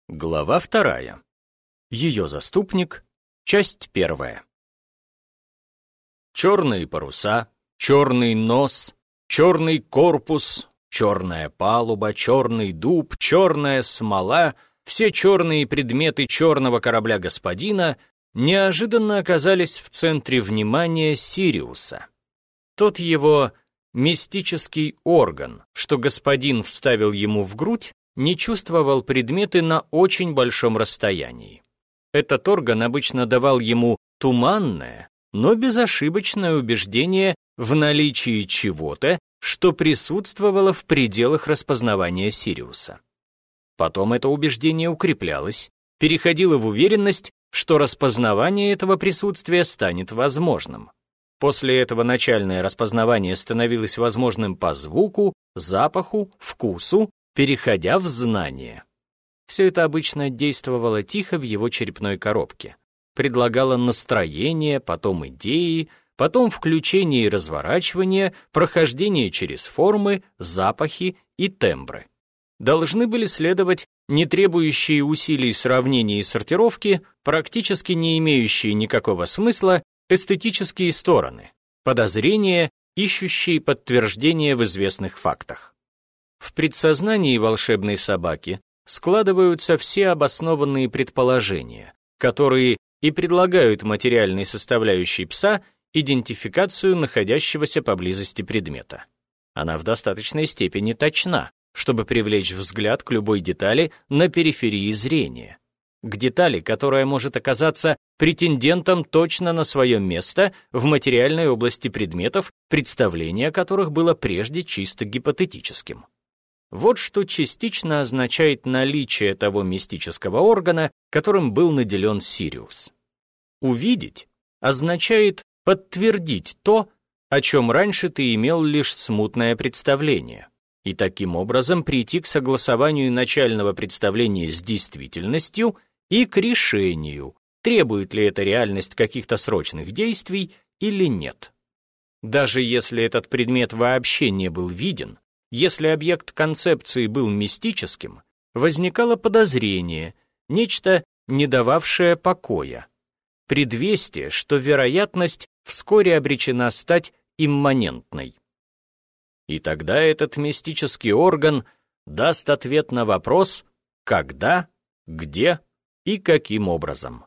Глава 2. Ее заступник. Часть 1. Черные паруса, черный нос, черный корпус, черная палуба, черный дуб, черная смола, все черные предметы черного корабля господина неожиданно оказались в центре внимания Сириуса. Тот его мистический орган, что господин вставил ему в грудь, не чувствовал предметы на очень большом расстоянии. Этот орган обычно давал ему туманное, но безошибочное убеждение в наличии чего-то, что присутствовало в пределах распознавания Сириуса. Потом это убеждение укреплялось, переходило в уверенность, что распознавание этого присутствия станет возможным. После этого начальное распознавание становилось возможным по звуку, запаху, вкусу, переходя в знание. Все это обычно действовало тихо в его черепной коробке. Предлагало настроение, потом идеи, потом включение и разворачивание, прохождение через формы, запахи и тембры. Должны были следовать не требующие усилий сравнения и сортировки, практически не имеющие никакого смысла, эстетические стороны, подозрения, ищущие подтверждение в известных фактах. В предсознании волшебной собаки складываются все обоснованные предположения, которые и предлагают материальной составляющей пса идентификацию находящегося поблизости предмета. Она в достаточной степени точна, чтобы привлечь взгляд к любой детали на периферии зрения, к детали, которая может оказаться претендентом точно на свое место в материальной области предметов, представление о которых было прежде чисто гипотетическим. Вот что частично означает наличие того мистического органа, которым был наделен Сириус. Увидеть означает подтвердить то, о чем раньше ты имел лишь смутное представление, и таким образом прийти к согласованию начального представления с действительностью и к решению, требует ли эта реальность каких-то срочных действий или нет. Даже если этот предмет вообще не был виден, если объект концепции был мистическим, возникало подозрение, нечто, не дававшее покоя, предвестие, что вероятность вскоре обречена стать имманентной. И тогда этот мистический орган даст ответ на вопрос «когда?», «где?» и «каким образом?».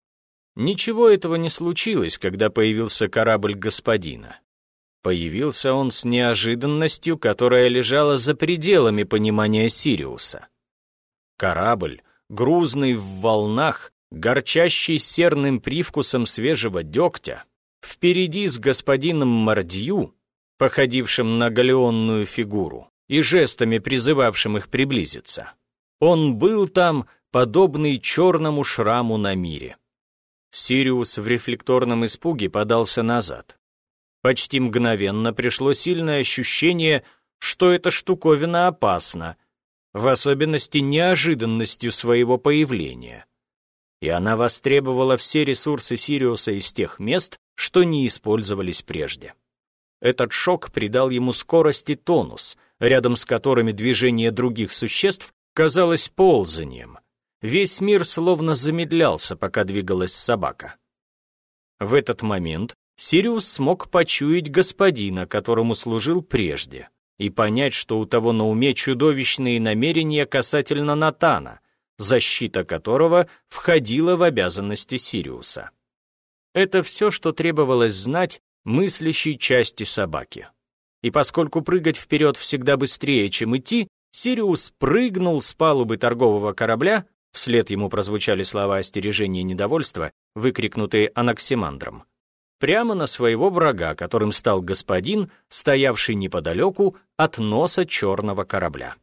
Ничего этого не случилось, когда появился корабль господина. Появился он с неожиданностью, которая лежала за пределами понимания Сириуса. Корабль, грузный в волнах, горчащий серным привкусом свежего дегтя, впереди с господином Мордью, походившим на галеонную фигуру, и жестами призывавшим их приблизиться. Он был там, подобный черному шраму на мире. Сириус в рефлекторном испуге подался назад. Почти мгновенно пришло сильное ощущение, что эта штуковина опасна, в особенности неожиданностью своего появления. И она востребовала все ресурсы Сириуса из тех мест, что не использовались прежде. Этот шок придал ему скорость и тонус, рядом с которыми движение других существ казалось ползанием. Весь мир словно замедлялся, пока двигалась собака. В этот момент Сириус смог почуять господина, которому служил прежде, и понять, что у того на уме чудовищные намерения касательно Натана, защита которого входила в обязанности Сириуса. Это все, что требовалось знать мыслящей части собаки. И поскольку прыгать вперед всегда быстрее, чем идти, Сириус прыгнул с палубы торгового корабля, вслед ему прозвучали слова остережения и недовольства, выкрикнутые Анаксимандром, прямо на своего врага, которым стал господин, стоявший неподалеку от носа черного корабля.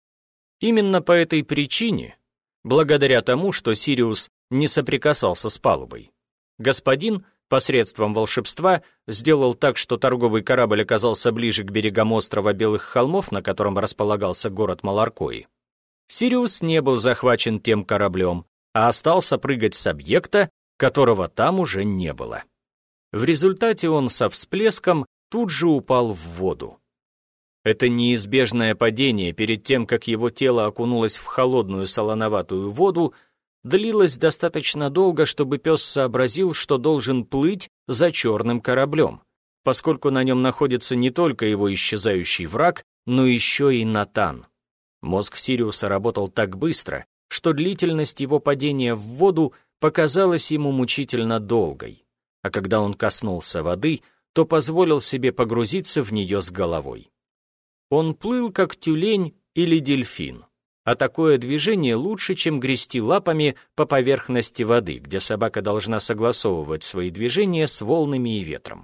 Именно по этой причине, благодаря тому, что Сириус не соприкасался с палубой, господин посредством волшебства сделал так, что торговый корабль оказался ближе к берегам острова Белых холмов, на котором располагался город Маларкои. Сириус не был захвачен тем кораблем, а остался прыгать с объекта, которого там уже не было. В результате он со всплеском тут же упал в воду. Это неизбежное падение перед тем, как его тело окунулось в холодную солоноватую воду, длилось достаточно долго, чтобы пес сообразил, что должен плыть за черным кораблем, поскольку на нем находится не только его исчезающий враг, но еще и Натан. Мозг Сириуса работал так быстро, что длительность его падения в воду показалась ему мучительно долгой, а когда он коснулся воды, то позволил себе погрузиться в нее с головой. Он плыл, как тюлень или дельфин, а такое движение лучше, чем грести лапами по поверхности воды, где собака должна согласовывать свои движения с волнами и ветром.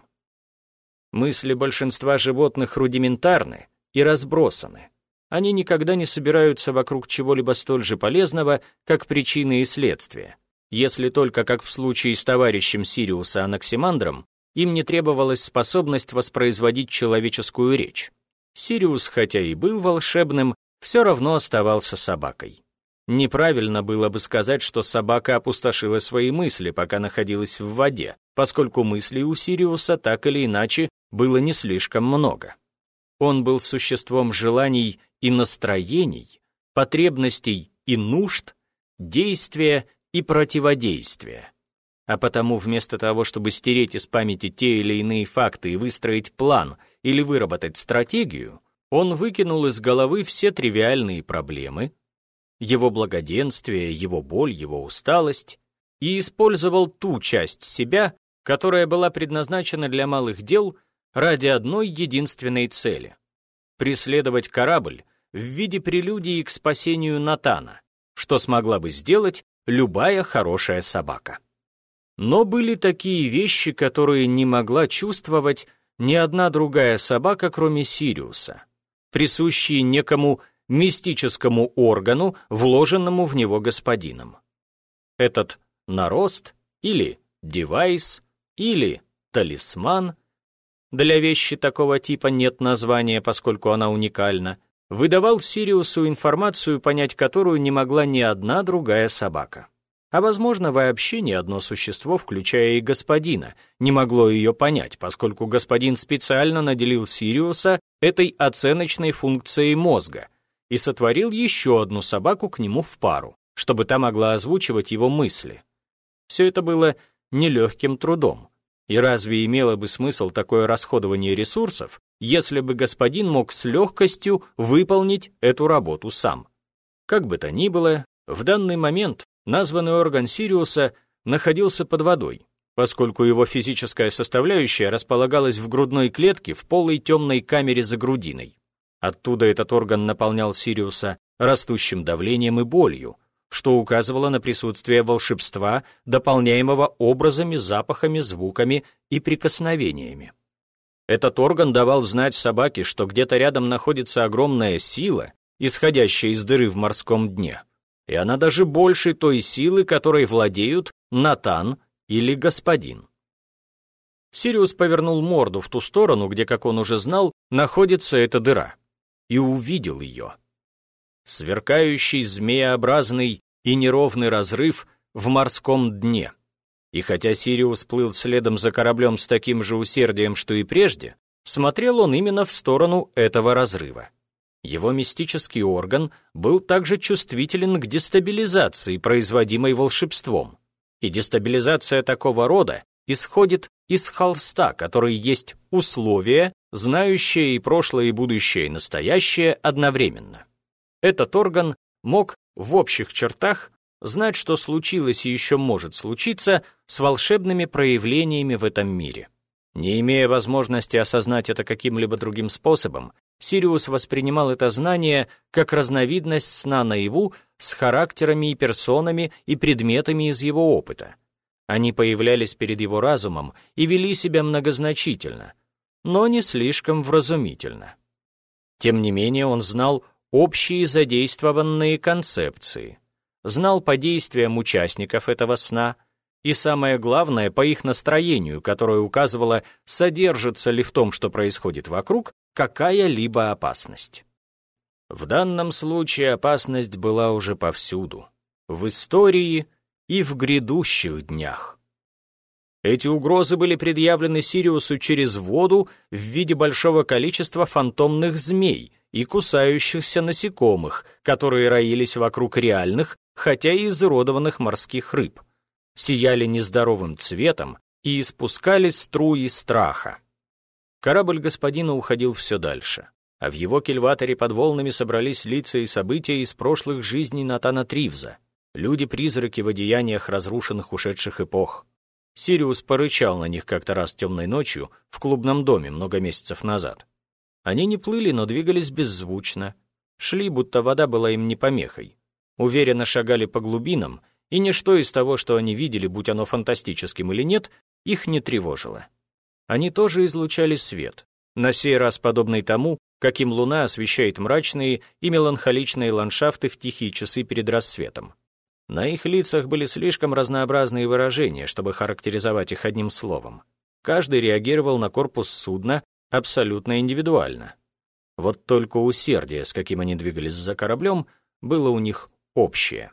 Мысли большинства животных рудиментарны и разбросаны. Они никогда не собираются вокруг чего-либо столь же полезного, как причины и следствия, если только, как в случае с товарищем Сириуса Анаксимандром, им не требовалась способность воспроизводить человеческую речь. Сириус, хотя и был волшебным, все равно оставался собакой. Неправильно было бы сказать, что собака опустошила свои мысли, пока находилась в воде, поскольку мыслей у Сириуса так или иначе было не слишком много. Он был существом желаний и настроений, потребностей и нужд, действия и противодействия. А потому вместо того, чтобы стереть из памяти те или иные факты и выстроить план или выработать стратегию, он выкинул из головы все тривиальные проблемы, его благоденствие, его боль, его усталость, и использовал ту часть себя, которая была предназначена для малых дел ради одной единственной цели — преследовать корабль в виде прелюдии к спасению Натана, что смогла бы сделать любая хорошая собака. Но были такие вещи, которые не могла чувствовать ни одна другая собака, кроме Сириуса, присущие некому мистическому органу, вложенному в него господином. Этот нарост или девайс или талисман, для вещи такого типа нет названия, поскольку она уникальна, выдавал Сириусу информацию, понять которую не могла ни одна другая собака. А возможно, вообще ни одно существо, включая и господина, не могло ее понять, поскольку господин специально наделил Сириуса этой оценочной функцией мозга и сотворил еще одну собаку к нему в пару, чтобы та могла озвучивать его мысли. Все это было нелегким трудом. И разве имело бы смысл такое расходование ресурсов, если бы господин мог с легкостью выполнить эту работу сам? Как бы то ни было, в данный момент названный орган Сириуса находился под водой, поскольку его физическая составляющая располагалась в грудной клетке в полой темной камере за грудиной. Оттуда этот орган наполнял Сириуса растущим давлением и болью, что указывало на присутствие волшебства, дополняемого образами, запахами, звуками и прикосновениями. Этот орган давал знать собаке, что где-то рядом находится огромная сила, исходящая из дыры в морском дне, и она даже больше той силы, которой владеют Натан или господин. Сириус повернул морду в ту сторону, где, как он уже знал, находится эта дыра, и увидел ее. Сверкающий змееобразный и неровный разрыв в морском дне. И хотя Сириус плыл следом за кораблем с таким же усердием, что и прежде, смотрел он именно в сторону этого разрыва. Его мистический орган был также чувствителен к дестабилизации, производимой волшебством. И дестабилизация такого рода исходит из холста, который есть условие, знающее и прошлое, и будущее, и настоящее одновременно. Этот орган мог в общих чертах знать, что случилось и еще может случиться с волшебными проявлениями в этом мире. Не имея возможности осознать это каким-либо другим способом, Сириус воспринимал это знание как разновидность сна наяву с характерами и персонами и предметами из его опыта. Они появлялись перед его разумом и вели себя многозначительно, но не слишком вразумительно. Тем не менее, он знал общие задействованные концепции, знал по действиям участников этого сна и, самое главное, по их настроению, которое указывало, содержится ли в том, что происходит вокруг, какая-либо опасность. В данном случае опасность была уже повсюду, в истории и в грядущих днях. Эти угрозы были предъявлены Сириусу через воду в виде большого количества фантомных змей и кусающихся насекомых, которые роились вокруг реальных, хотя и изуродованных морских рыб, сияли нездоровым цветом и испускали струи страха. Корабль господина уходил все дальше, а в его кильваторе под волнами собрались лица и события из прошлых жизней Натана Тривза, люди-призраки в одеяниях разрушенных ушедших эпох. Сириус порычал на них как-то раз темной ночью в клубном доме много месяцев назад. Они не плыли, но двигались беззвучно, шли, будто вода была им не помехой, уверенно шагали по глубинам, и ничто из того, что они видели, будь оно фантастическим или нет, их не тревожило. Они тоже излучали свет, на сей раз подобный тому, каким луна освещает мрачные и меланхоличные ландшафты в тихие часы перед рассветом. На их лицах были слишком разнообразные выражения, чтобы характеризовать их одним словом. Каждый реагировал на корпус судна абсолютно индивидуально. Вот только усердие, с каким они двигались за кораблем, было у них общее.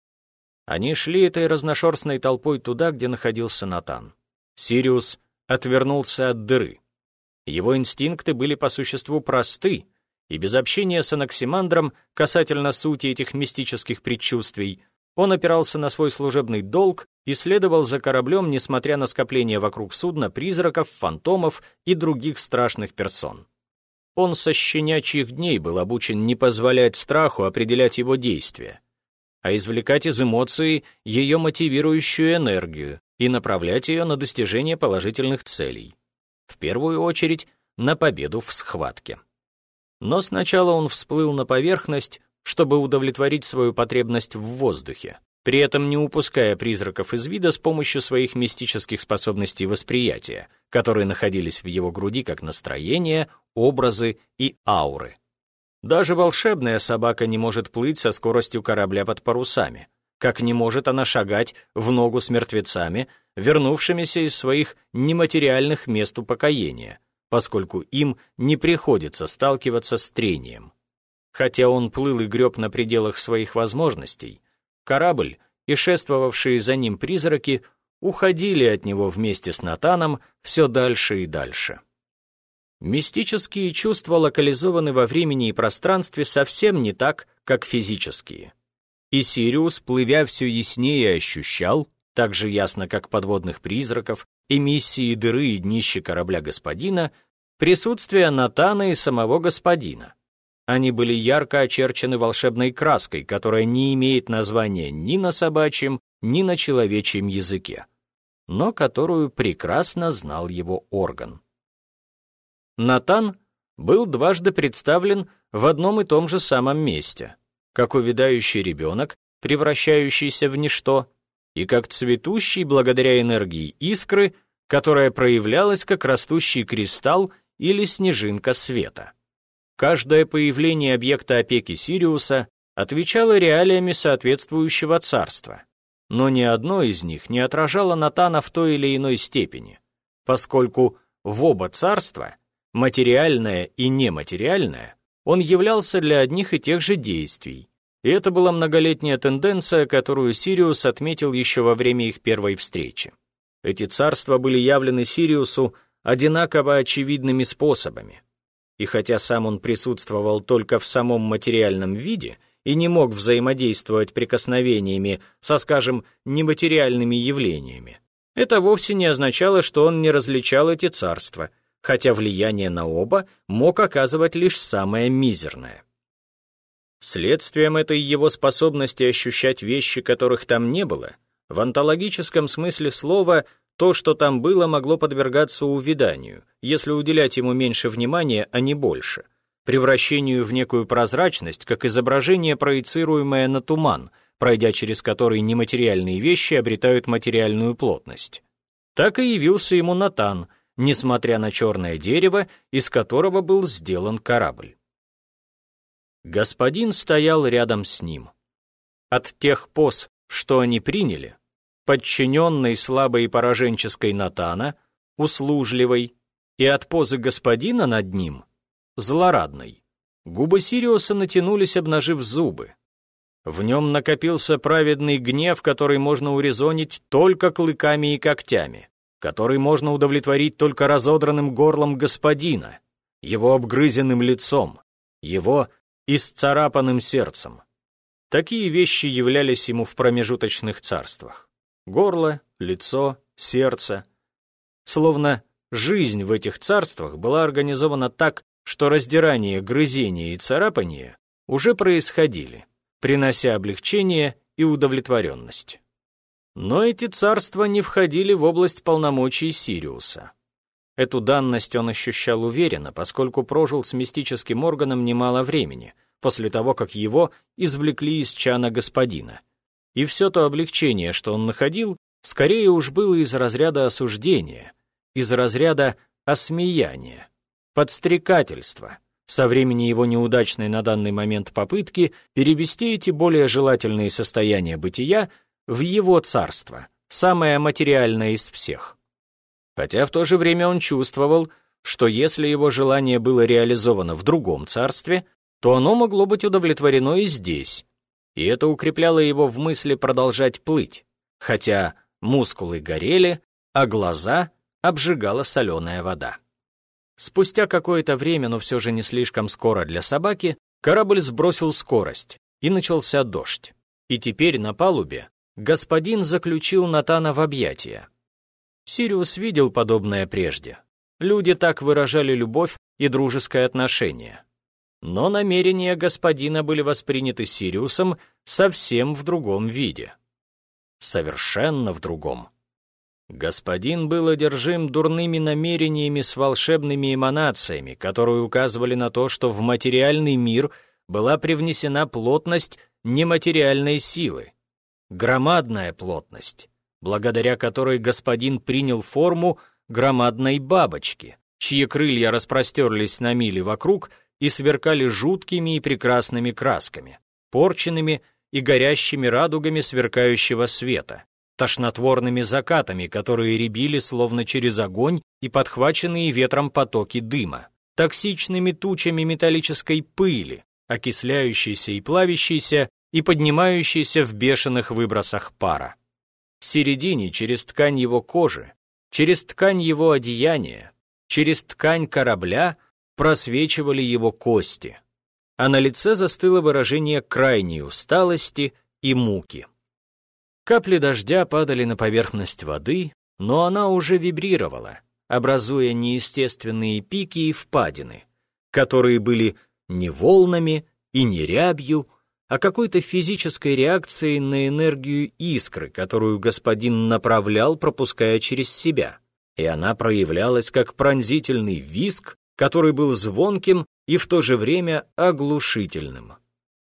Они шли этой разношерстной толпой туда, где находился Натан. Сириус отвернулся от дыры. Его инстинкты были по существу просты, и без общения с Анаксимандром касательно сути этих мистических предчувствий он опирался на свой служебный долг и следовал за кораблем, несмотря на скопление вокруг судна призраков, фантомов и других страшных персон. Он со щенячьих дней был обучен не позволять страху определять его действия, а извлекать из эмоции ее мотивирующую энергию и направлять ее на достижение положительных целей. В первую очередь, на победу в схватке. Но сначала он всплыл на поверхность, чтобы удовлетворить свою потребность в воздухе, при этом не упуская призраков из вида с помощью своих мистических способностей восприятия, которые находились в его груди как настроения, образы и ауры. Даже волшебная собака не может плыть со скоростью корабля под парусами, как не может она шагать в ногу с мертвецами, вернувшимися из своих нематериальных мест упокоения, поскольку им не приходится сталкиваться с трением. Хотя он плыл и греб на пределах своих возможностей, корабль и шествовавшие за ним призраки уходили от него вместе с Натаном все дальше и дальше. Мистические чувства локализованы во времени и пространстве совсем не так, как физические. И Сириус, плывя все яснее, ощущал, так же ясно, как подводных призраков, эмиссии дыры и днища корабля господина, присутствие Натана и самого господина. Они были ярко очерчены волшебной краской, которая не имеет названия ни на собачьем, ни на человечьем языке, но которую прекрасно знал его орган. Натан был дважды представлен в одном и том же самом месте, как увядающий ребенок, превращающийся в ничто, и как цветущий благодаря энергии искры, которая проявлялась как растущий кристалл или снежинка света. Каждое появление объекта опеки Сириуса отвечало реалиями соответствующего царства, но ни одно из них не отражало Натана в той или иной степени, поскольку в оба царства, материальное и нематериальное, он являлся для одних и тех же действий, и это была многолетняя тенденция, которую Сириус отметил еще во время их первой встречи. Эти царства были явлены Сириусу одинаково очевидными способами. И хотя сам он присутствовал только в самом материальном виде и не мог взаимодействовать прикосновениями со, скажем, нематериальными явлениями, это вовсе не означало, что он не различал эти царства, хотя влияние на оба мог оказывать лишь самое мизерное. Следствием этой его способности ощущать вещи, которых там не было, в онтологическом смысле слова, то, что там было, могло подвергаться увяданию, если уделять ему меньше внимания, а не больше, превращению в некую прозрачность, как изображение, проецируемое на туман, пройдя через который нематериальные вещи обретают материальную плотность. Так и явился ему Натан, несмотря на черное дерево, из которого был сделан корабль. Господин стоял рядом с ним. От тех поз, что они приняли, подчиненной слабой и пораженческой Натана, услужливой, и от позы господина над ним, злорадной, губы Сириуса натянулись, обнажив зубы. В нем накопился праведный гнев, который можно урезонить только клыками и когтями, который можно удовлетворить только разодранным горлом господина, его обгрызенным лицом, его исцарапанным сердцем. Такие вещи являлись ему в промежуточных царствах. Горло, лицо, сердце. Словно жизнь в этих царствах была организована так, что раздирание, грызение и царапание уже происходили, принося облегчение и удовлетворенность. Но эти царства не входили в область полномочий Сириуса. Эту данность он ощущал уверенно, поскольку прожил с мистическим органом немало времени, после того, как его извлекли из чана господина. И все то облегчение, что он находил, скорее уж было из разряда осуждения, из разряда осмеяния, подстрекательства, со времени его неудачной на данный момент попытки перевести эти более желательные состояния бытия в его царство, самое материальное из всех. Хотя в то же время он чувствовал, что если его желание было реализовано в другом царстве, то оно могло быть удовлетворено и здесь, и это укрепляло его в мысли продолжать плыть, хотя мускулы горели, а глаза обжигала соленая вода. Спустя какое-то время, но все же не слишком скоро для собаки, корабль сбросил скорость, и начался дождь. И теперь на палубе господин заключил Натана в объятия. Сириус видел подобное прежде. Люди так выражали любовь и дружеское отношение. Но намерения господина были восприняты Сириусом совсем в другом виде. Совершенно в другом. Господин был одержим дурными намерениями с волшебными эманациями, которые указывали на то, что в материальный мир была привнесена плотность нематериальной силы, громадная плотность, благодаря которой господин принял форму громадной бабочки, чьи крылья распростерлись на мили вокруг и сверкали жуткими и прекрасными красками, порченными и горящими радугами сверкающего света, тошнотворными закатами, которые рябили словно через огонь и подхваченные ветром потоки дыма, токсичными тучами металлической пыли, окисляющейся и плавящейся и поднимающейся в бешеных выбросах пара. В середине, через ткань его кожи, через ткань его одеяния, через ткань корабля просвечивали его кости, а на лице застыло выражение крайней усталости и муки. Капли дождя падали на поверхность воды, но она уже вибрировала, образуя неестественные пики и впадины, которые были не волнами и не рябью, а какой-то физической реакцией на энергию искры, которую господин направлял, пропуская через себя, и она проявлялась как пронзительный визг, который был звонким и в то же время оглушительным.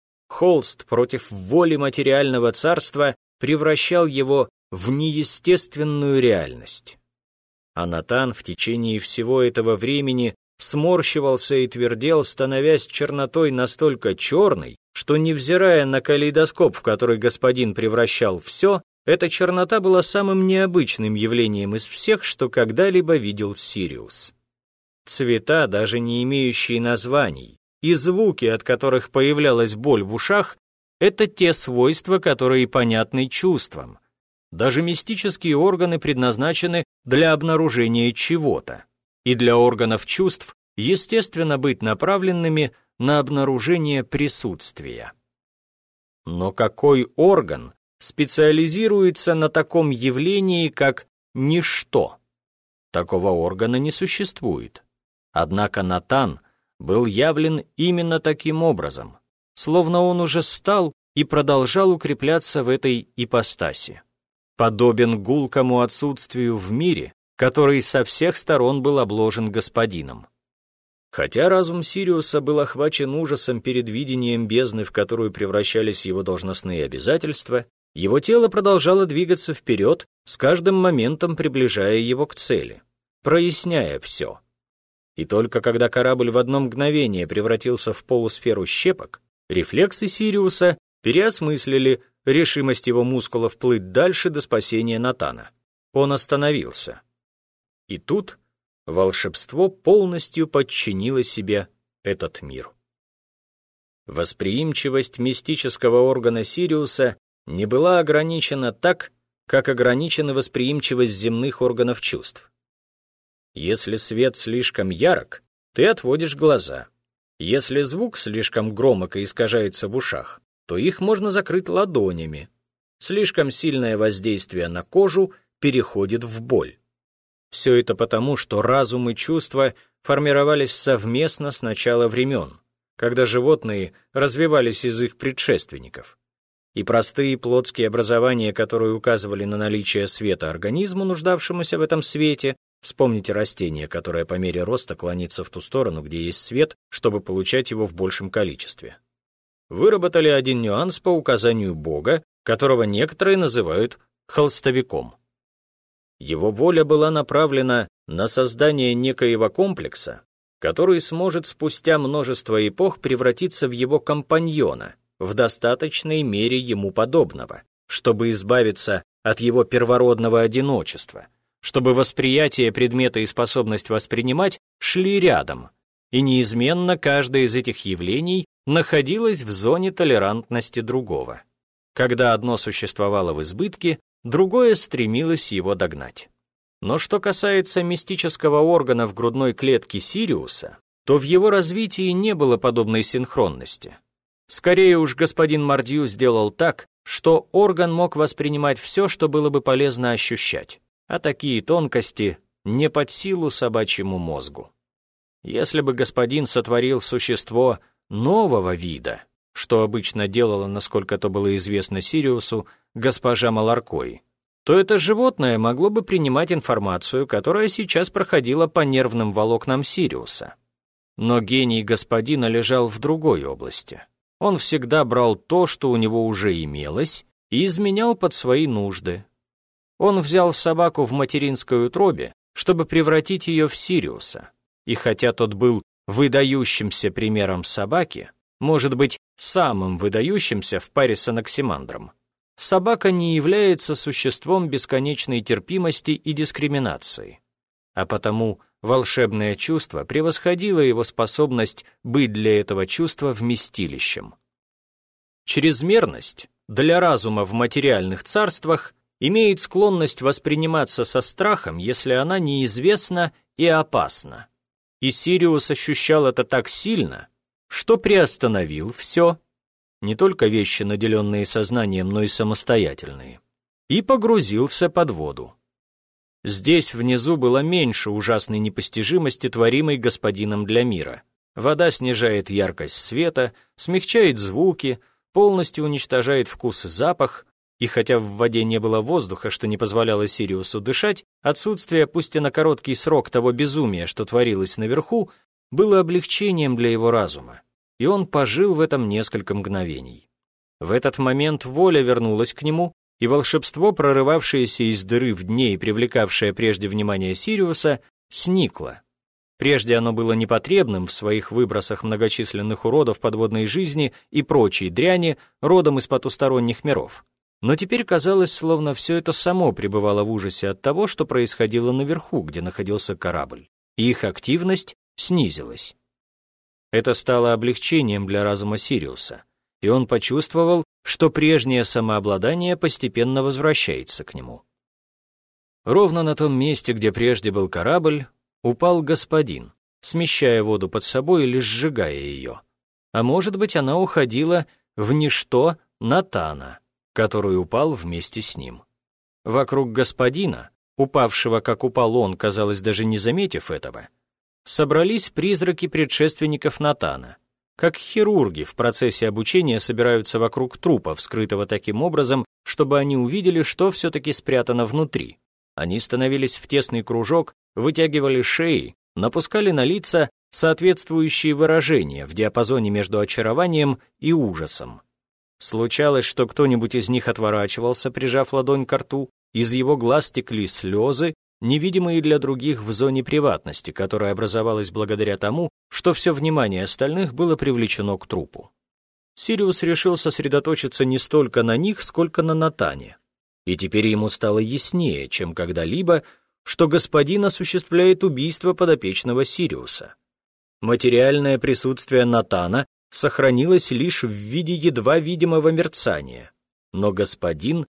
Холст против воли материального царства превращал его в неестественную реальность. А Натан в течение всего этого времени сморщивался и твердел, становясь чернотой настолько черной, что, невзирая на калейдоскоп, в который господин превращал все, эта чернота была самым необычным явлением из всех, что когда-либо видел Сириус. Цвета, даже не имеющие названий, и звуки, от которых появлялась боль в ушах, это те свойства, которые понятны чувствам. Даже мистические органы предназначены для обнаружения чего-то, и для органов чувств естественно быть направленными на обнаружение присутствия. Но какой орган специализируется на таком явлении, как ничто? Такого органа не существует. Однако Натан был явлен именно таким образом, словно он уже стал и продолжал укрепляться в этой ипостаси. Подобен гулкому отсутствию в мире, который со всех сторон был обложен господином. Хотя разум Сириуса был охвачен ужасом перед видением бездны, в которую превращались его должностные обязательства, его тело продолжало двигаться вперед, с каждым моментом приближая его к цели, проясняя все. И только когда корабль в одно мгновение превратился в полусферу щепок, рефлексы Сириуса переосмыслили решимость его мускулов плыть дальше до спасения Натана. Он остановился. И тут волшебство полностью подчинило себе этот мир. Восприимчивость мистического органа Сириуса не была ограничена так, как ограничена восприимчивость земных органов чувств. Если свет слишком ярок, ты отводишь глаза. Если звук слишком громок и искажается в ушах, то их можно закрыть ладонями. Слишком сильное воздействие на кожу переходит в боль. Все это потому, что разум и чувства формировались совместно с начала времен, когда животные развивались из их предшественников. И простые плотские образования, которые указывали на наличие света организму, нуждавшемуся в этом свете, вспомните растение, которое по мере роста клонится в ту сторону, где есть свет, чтобы получать его в большем количестве, выработали один нюанс по указанию Бога, которого некоторые называют холстовиком. Его воля была направлена на создание некоего комплекса, который сможет спустя множество эпох превратиться в его компаньона, в достаточной мере ему подобного, чтобы избавиться от его первородного одиночества, чтобы восприятие предмета и способность воспринимать шли рядом, и неизменно каждое из этих явлений находилось в зоне толерантности другого. Когда одно существовало в избытке, другое стремилось его догнать. Но что касается мистического органа в грудной клетке Сириуса, то в его развитии не было подобной синхронности. Скорее уж господин Мордью сделал так, что орган мог воспринимать все, что было бы полезно ощущать, а такие тонкости не под силу собачьему мозгу. Если бы господин сотворил существо нового вида, что обычно делала, насколько то было известно Сириусу, госпожа Маларкой, то это животное могло бы принимать информацию, которая сейчас проходила по нервным волокнам Сириуса. Но гений господина лежал в другой области. Он всегда брал то, что у него уже имелось, и изменял под свои нужды. Он взял собаку в материнской утробе, чтобы превратить ее в Сириуса, и хотя тот был выдающимся примером собаки, может быть, самым выдающимся в паре с Анаксимандром, собака не является существом бесконечной терпимости и дискриминации, а потому волшебное чувство превосходило его способность быть для этого чувства вместилищем. Чрезмерность для разума в материальных царствах имеет склонность восприниматься со страхом, если она неизвестна и опасна. И Сириус ощущал это так сильно, что приостановил все, не только вещи, наделенные сознанием, но и самостоятельные, и погрузился под воду. Здесь внизу было меньше ужасной непостижимости, творимой господином для мира. Вода снижает яркость света, смягчает звуки, полностью уничтожает вкус и запах, и хотя в воде не было воздуха, что не позволяло Сириусу дышать, отсутствие, пусть и на короткий срок, того безумия, что творилось наверху, было облегчением для его разума, и он пожил в этом несколько мгновений. В этот момент воля вернулась к нему, и волшебство, прорывавшееся из дыры в дне и привлекавшее прежде внимание Сириуса, сникло. Прежде оно было непотребным в своих выбросах многочисленных уродов подводной жизни и прочей дряни, родом из потусторонних миров. Но теперь казалось, словно все это само пребывало в ужасе от того, что происходило наверху, где находился корабль, и их активность снизилась. Это стало облегчением для разума Сириуса, и он почувствовал, что прежнее самообладание постепенно возвращается к нему. Ровно на том месте, где прежде был корабль, упал господин, смещая воду под собой или сжигая ее. А может быть, она уходила в ничто Натана, который упал вместе с ним. Вокруг господина, упавшего, как упал он, казалось, даже не заметив этого, собрались призраки предшественников Натана, как хирурги в процессе обучения собираются вокруг трупа, вскрытого таким образом, чтобы они увидели, что все-таки спрятано внутри. Они становились в тесный кружок, вытягивали шеи, напускали на лица соответствующие выражения в диапазоне между очарованием и ужасом. Случалось, что кто-нибудь из них отворачивался, прижав ладонь ко рту, из его глаз текли слезы, невидимые для других в зоне приватности, которая образовалась благодаря тому, что все внимание остальных было привлечено к трупу. Сириус решил сосредоточиться не столько на них, сколько на Натане. И теперь ему стало яснее, чем когда-либо, что господин осуществляет убийство подопечного Сириуса. Материальное присутствие Натана сохранилось лишь в виде едва видимого мерцания, но господин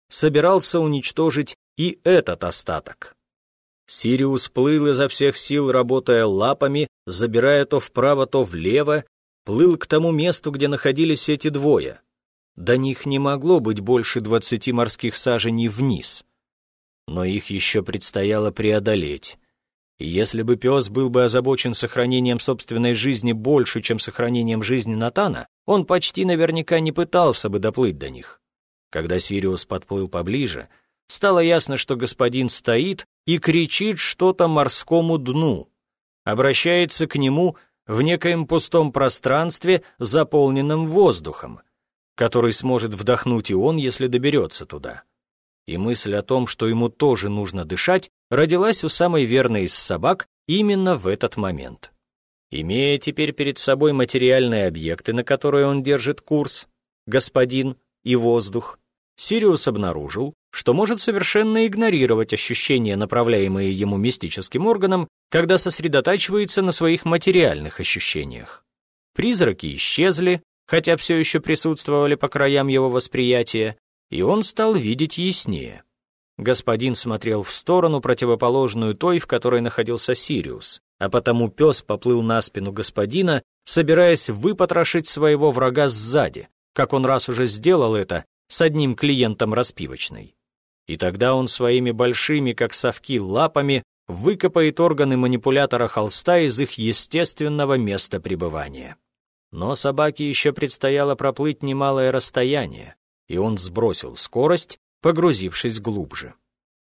собирался уничтожить и этот остаток. Сириус плыл изо всех сил, работая лапами, забирая то вправо, то влево, плыл к тому месту, где находились эти двое. До них не могло быть больше 20 морских саженей вниз. Но их еще предстояло преодолеть. И если бы пес был бы озабочен сохранением собственной жизни больше, чем сохранением жизни Натана, он почти наверняка не пытался бы доплыть до них. Когда Сириус подплыл поближе, стало ясно, что господин стоит и кричит что-то морскому дну, обращается к нему в некоем пустом пространстве, заполненном воздухом, который сможет вдохнуть и он, если доберется туда. И мысль о том, что ему тоже нужно дышать, родилась у самой верной из собак именно в этот момент. Имея теперь перед собой материальные объекты, на которые он держит курс, господин и воздух, Сириус обнаружил, что может совершенно игнорировать ощущения, направляемые ему мистическим органом, когда сосредотачивается на своих материальных ощущениях. Призраки исчезли, хотя все еще присутствовали по краям его восприятия, и он стал видеть яснее. Господин смотрел в сторону, противоположную той, в которой находился Сириус, а потому пес поплыл на спину господина, собираясь выпотрошить своего врага сзади, как он раз уже сделал это с одним клиентом распивочной. И тогда он своими большими, как совки, лапами выкопает органы манипулятора холста из их естественного места пребывания. Но собаке еще предстояло проплыть немалое расстояние, и он сбросил скорость, погрузившись глубже.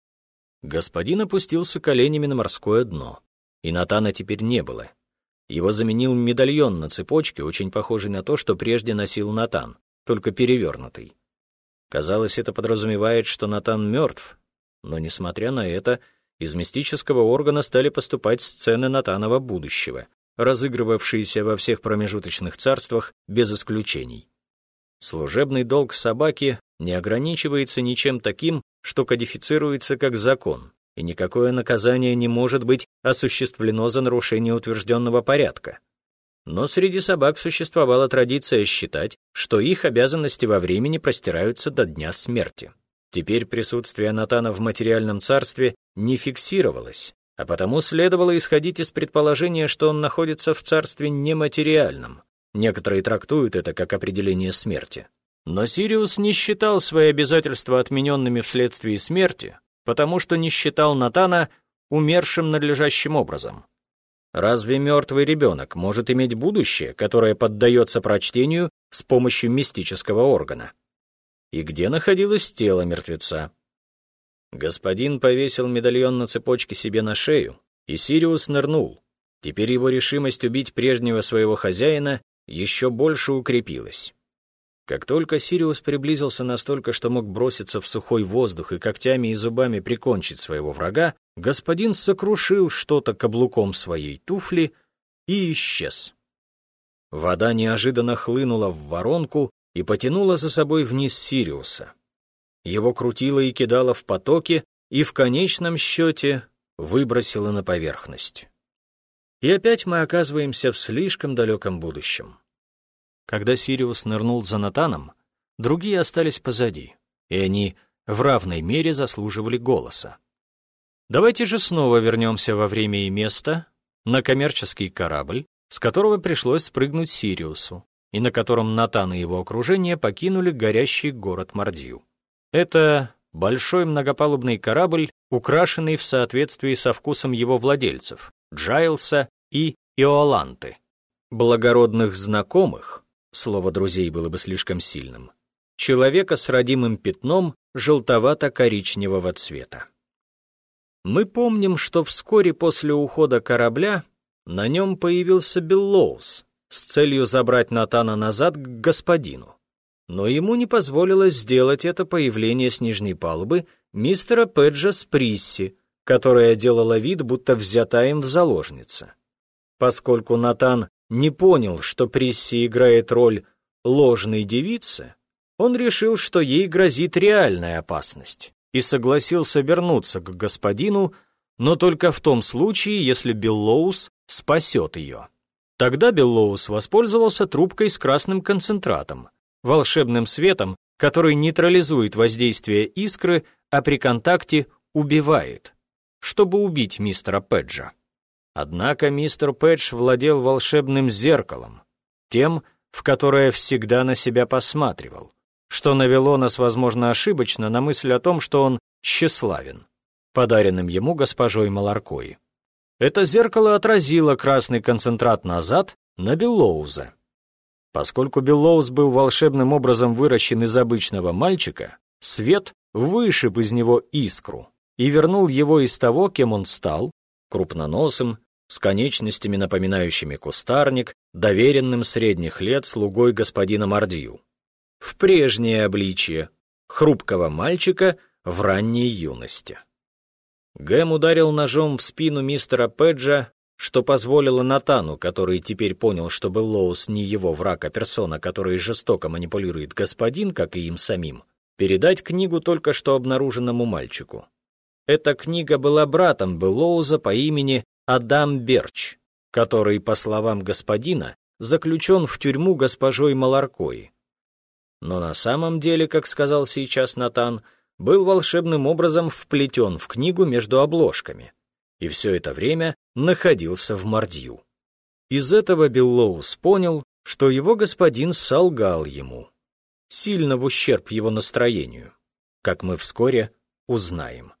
Господин опустился коленями на морское дно, и Натана теперь не было. Его заменил медальон на цепочке, очень похожий на то, что прежде носил Натан, только перевернутый. Казалось, это подразумевает, что Натан мертв, но, несмотря на это, из мистического органа стали поступать сцены Натанова будущего, разыгрывавшиеся во всех промежуточных царствах без исключений. Служебный долг собаки не ограничивается ничем таким, что кодифицируется как закон, и никакое наказание не может быть осуществлено за нарушение утвержденного порядка. Но среди собак существовала традиция считать, что их обязанности во времени простираются до дня смерти. Теперь присутствие Натана в материальном царстве не фиксировалось, а потому следовало исходить из предположения, что он находится в царстве нематериальном. Некоторые трактуют это как определение смерти. Но Сириус не считал свои обязательства отмененными вследствие смерти, потому что не считал Натана умершим надлежащим образом. Разве мертвый ребенок может иметь будущее, которое поддается прочтению с помощью мистического органа? И где находилось тело мертвеца? Господин повесил медальон на цепочке себе на шею, и Сириус нырнул. Теперь его решимость убить прежнего своего хозяина еще больше укрепилась. Как только Сириус приблизился настолько, что мог броситься в сухой воздух и когтями и зубами прикончить своего врага, господин сокрушил что-то каблуком своей туфли и исчез. Вода неожиданно хлынула в воронку и потянула за собой вниз Сириуса. Его крутило и кидало в потоке, и в конечном счете выбросило на поверхность. И опять мы оказываемся в слишком далеком будущем. Когда Сириус нырнул за Натаном, другие остались позади, и они в равной мере заслуживали голоса. Давайте же снова вернемся во время и место на коммерческий корабль, с которого пришлось спрыгнуть Сириусу, и на котором Натан и его окружение покинули горящий город Мордью. Это большой многопалубный корабль, украшенный в соответствии со вкусом его владельцев, Джайлса и Иоланты, благородных знакомых, слово «друзей» было бы слишком сильным, человека с родимым пятном желтовато-коричневого цвета. Мы помним, что вскоре после ухода корабля на нем появился Беллоус с целью забрать Натана назад к господину. Но ему не позволило сделать это появление с нижней палубы мистера Педжа с Присси, которая делала вид, будто взята им в заложницы. Поскольку Натан не понял, что Присси играет роль ложной девицы, он решил, что ей грозит реальная опасность, и согласился вернуться к господину, но только в том случае, если Беллоус спасет ее. Тогда Беллоус воспользовался трубкой с красным концентратом, волшебным светом, который нейтрализует воздействие искры, а при контакте убивает, чтобы убить мистера Пэджа. Однако мистер Пэдж владел волшебным зеркалом, тем, в которое всегда на себя посматривал, что навело нас, возможно, ошибочно на мысль о том, что он тщеславен, подаренным ему госпожой Маларкой. Это зеркало отразило красный концентрат назад на Беллоуза. Поскольку Беллоуз был волшебным образом выращен из обычного мальчика, свет вышиб из него искру и вернул его из того, кем он стал, крупноносым, с конечностями, напоминающими кустарник, доверенным средних лет слугой господина Мордью, в прежнее обличие хрупкого мальчика в ранней юности. Гэм ударил ножом в спину мистера Пэджа, что позволило Натану, который теперь понял, что Беллоуз не его враг, а персона, которой жестоко манипулирует господин, как и им самим, передать книгу только что обнаруженному мальчику. Эта книга была братом Беллоуза по имени Адам Берч, который, по словам господина, заключен в тюрьму госпожой Маларкой. Но на самом деле, как сказал сейчас Натан, был волшебным образом вплетен в книгу между обложками, и все это время находился в Мордью. Из этого Беллоуз понял, что его господин солгал ему, сильно в ущерб его настроению, как мы вскоре узнаем.